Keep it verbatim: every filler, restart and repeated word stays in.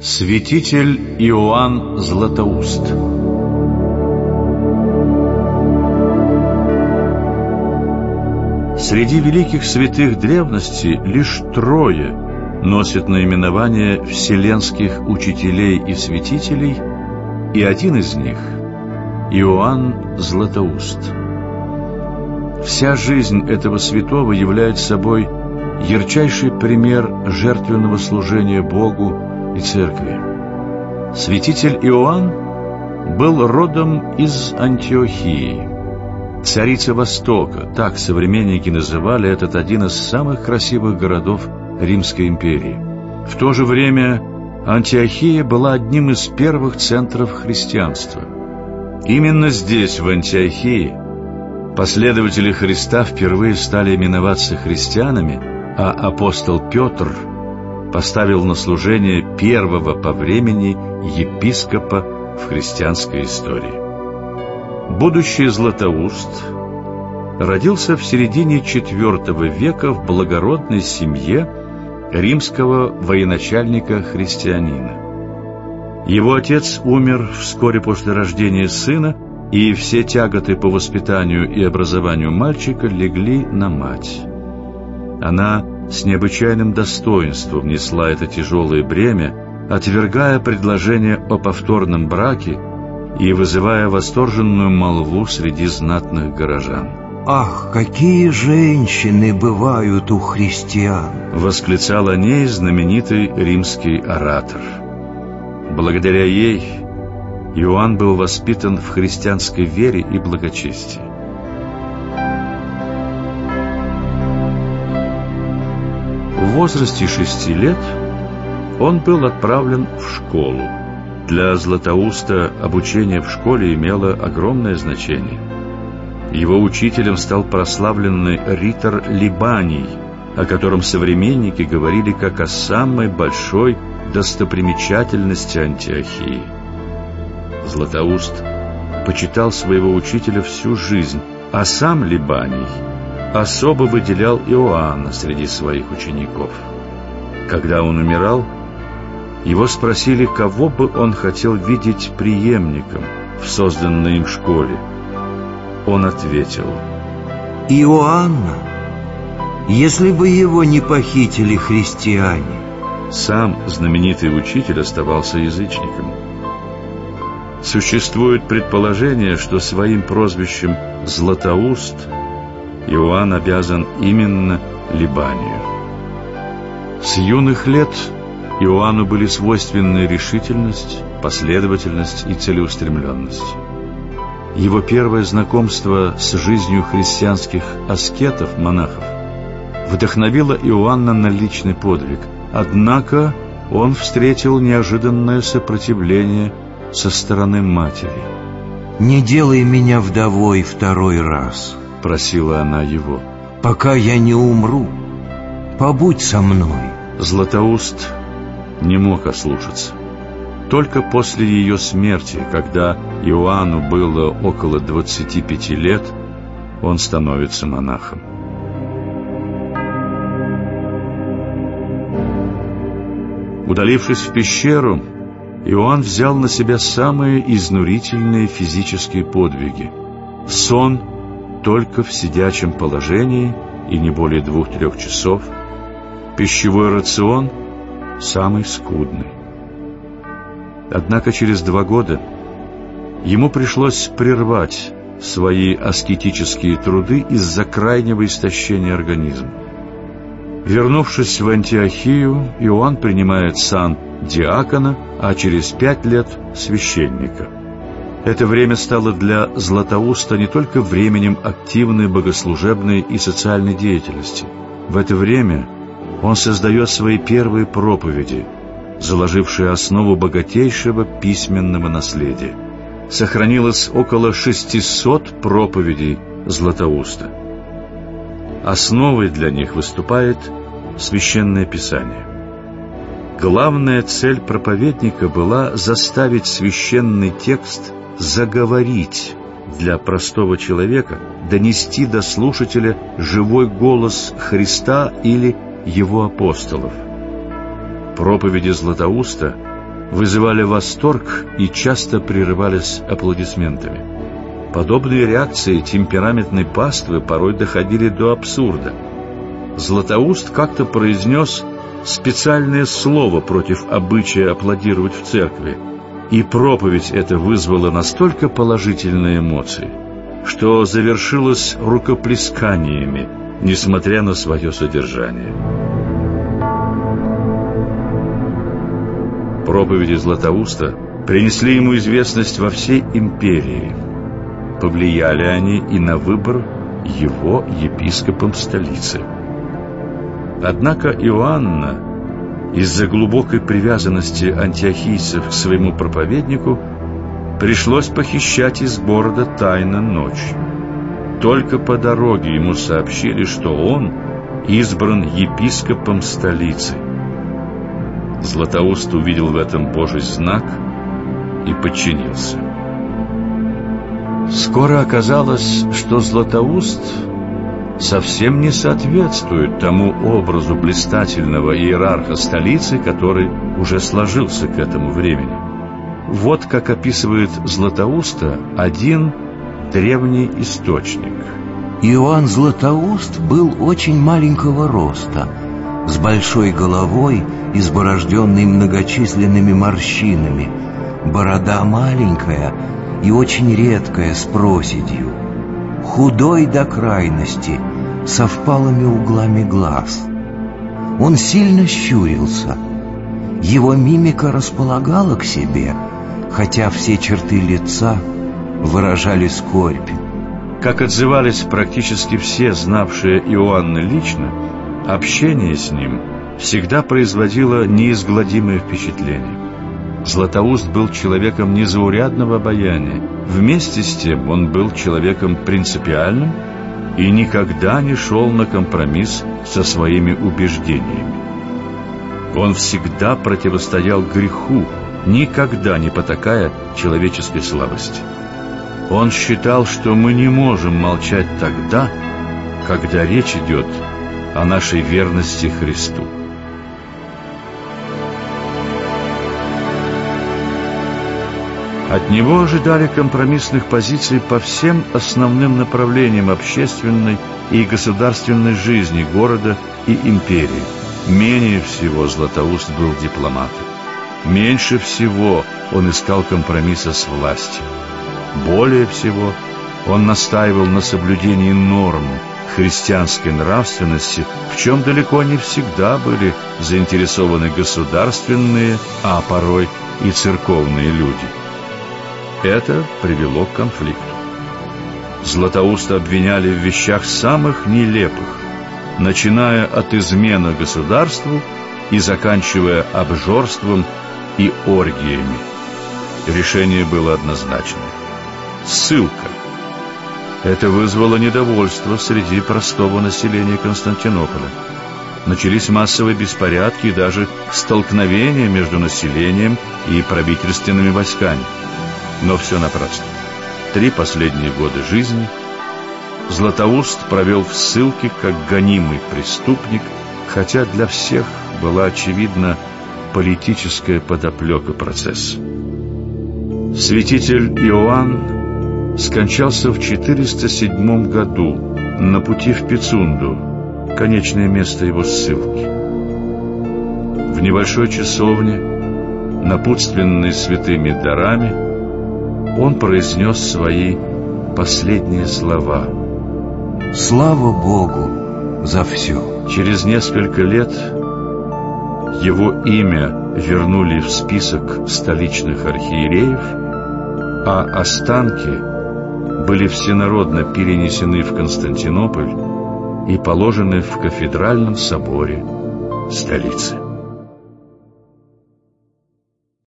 Святитель Иоанн Златоуст. Среди великих святых древности лишь трое носят наименование вселенских учителей и святителей, и один из них – Иоанн Златоуст. Вся жизнь этого святого является собой ярчайший пример жертвенного служения Богу и Церкви. Святитель Иоанн был родом из Антиохии, царица Востока, так современники называли этот один из самых красивых городов Римской империи. В то же время Антиохия была одним из первых центров христианства. Именно здесь, в Антиохии, последователи Христа впервые стали именоваться христианами, а апостол Петр поставил на служение первого по времени епископа в христианской истории. Будущий Златоуст родился в середине четвёртого века в благородной семье римского военачальника-христианина. Его отец умер вскоре после рождения сына, и все тяготы по воспитанию и образованию мальчика легли на мать. Она с необычайным достоинством несла это тяжелое бремя, отвергая предложение о повторном браке и вызывая восторженную молву среди знатных горожан. «Ах, какие женщины бывают у христиан!» — восклицал о ней знаменитый римский оратор. Благодаря ей Иоанн был воспитан в христианской вере и благочестии. В возрасте шести лет он был отправлен в школу. Для Златоуста обучение в школе имело огромное значение. Его учителем стал прославленный ритор Либаний, о котором современники говорили как о самой большой достопримечательности Антиохии. Златоуст почитал своего учителя всю жизнь, а сам Либаний особо выделял Иоанна среди своих учеников. Когда он умирал, его спросили, кого бы он хотел видеть преемником в созданной им школе. Он ответил: «Иоанна, если бы его не похитили христиане». Сам знаменитый учитель оставался язычником. Существует предположение, что своим прозвищем «Златоуст» Иоанн обязан именно Либанию. С юных лет Иоанну были свойственны решительность, последовательность и целеустремленность. Его первое знакомство с жизнью христианских аскетов, монахов, вдохновило Иоанна на личный подвиг. Однако он встретил неожиданное сопротивление со стороны матери. «Не делай меня вдовой второй раз», — просила она его, — «пока я не умру, побудь со мной». Златоуст не мог ослушаться. Только после ее смерти, когда Иоанну было около двадцати пяти лет, он становится монахом. Удалившись в пещеру, Иоанн взял на себя самые изнурительные физические подвиги. Сон только в сидячем положении и не более двух-трех часов. Пищевой рацион самый скудный. Однако через два года ему пришлось прервать свои аскетические труды из-за крайнего истощения организма. Вернувшись в Антиохию, Иоанн принимает сан диакона, а через пять лет священника. Это время стало для Златоуста не только временем активной богослужебной и социальной деятельности. В это время он создает свои первые проповеди, заложившие основу богатейшего письменного наследия. Сохранилось около шестисот проповедей Златоуста. Основой для них выступает Священное Писание. Главная цель проповедника была заставить священный текст заговорить для простого человека, донести до слушателя живой голос Христа или его апостолов. Проповеди Златоуста вызывали восторг и часто прерывались аплодисментами. Подобные реакции темпераментной паствы порой доходили до абсурда. Златоуст как-то произнес специальное слово против обычая аплодировать в церкви, и проповедь эта вызвала настолько положительные эмоции, что завершилась рукоплесканиями, несмотря на свое содержание. Проповеди Златоуста принесли ему известность во всей империи. Повлияли они и на выбор его епископом столицы. Однако Иоанна, из-за глубокой привязанности антиохийцев к своему проповеднику, пришлось похищать из города тайно ночью. Только по дороге ему сообщили, что он избран епископом столицы. Златоуст увидел в этом Божий знак и подчинился. Скоро оказалось, что Златоуст совсем не соответствует тому образу блистательного иерарха столицы, который уже сложился к этому времени. Вот как описывает Златоуста один древний источник. Иоанн Златоуст был очень маленького роста, с большой головой, изборожденной многочисленными морщинами, борода маленькая и очень редкая, с проседью, худой до крайности, со впалыми углами глаз. Он сильно щурился. Его мимика располагала к себе, хотя все черты лица выражали скорбь. Как отзывались практически все, знавшие Иоанна лично, общение с ним всегда производило неизгладимое впечатление. Златоуст был человеком незаурядного обаяния. Вместе с тем он был человеком принципиальным и никогда не шел на компромисс со своими убеждениями. Он всегда противостоял греху, никогда не потакая человеческой слабости. Он считал, что мы не можем молчать тогда, когда речь идет о нашей верности Христу. От него ожидали компромиссных позиций по всем основным направлениям общественной и государственной жизни города и империи. Менее всего Златоуст был дипломатом. Меньше всего он искал компромисса с властью. Более всего он настаивал на соблюдении норм христианской нравственности, в чем далеко не всегда были заинтересованы государственные, а порой и церковные люди. Это привело к конфликту. Златоуста обвиняли в вещах самых нелепых, начиная от измены государству и заканчивая обжорством и оргиями. Решение было однозначное. Ссылка. Это вызвало недовольство среди простого населения Константинополя. Начались массовые беспорядки и даже столкновения между населением и правительственными войсками. Но все напрасно. Три последние года жизни Златоуст провел в ссылке как гонимый преступник, хотя для всех была очевидна политическая подоплека процесса. Святитель Иоанн скончался в четыреста седьмом году на пути в Пицунду, конечное место его ссылки. В небольшой часовне, напутственной святыми дарами, он произнес свои последние слова. «Слава Богу за все». Через несколько лет его имя вернули в список столичных архиереев, а останки были всенародно перенесены в Константинополь и положены в кафедральном соборе столицы.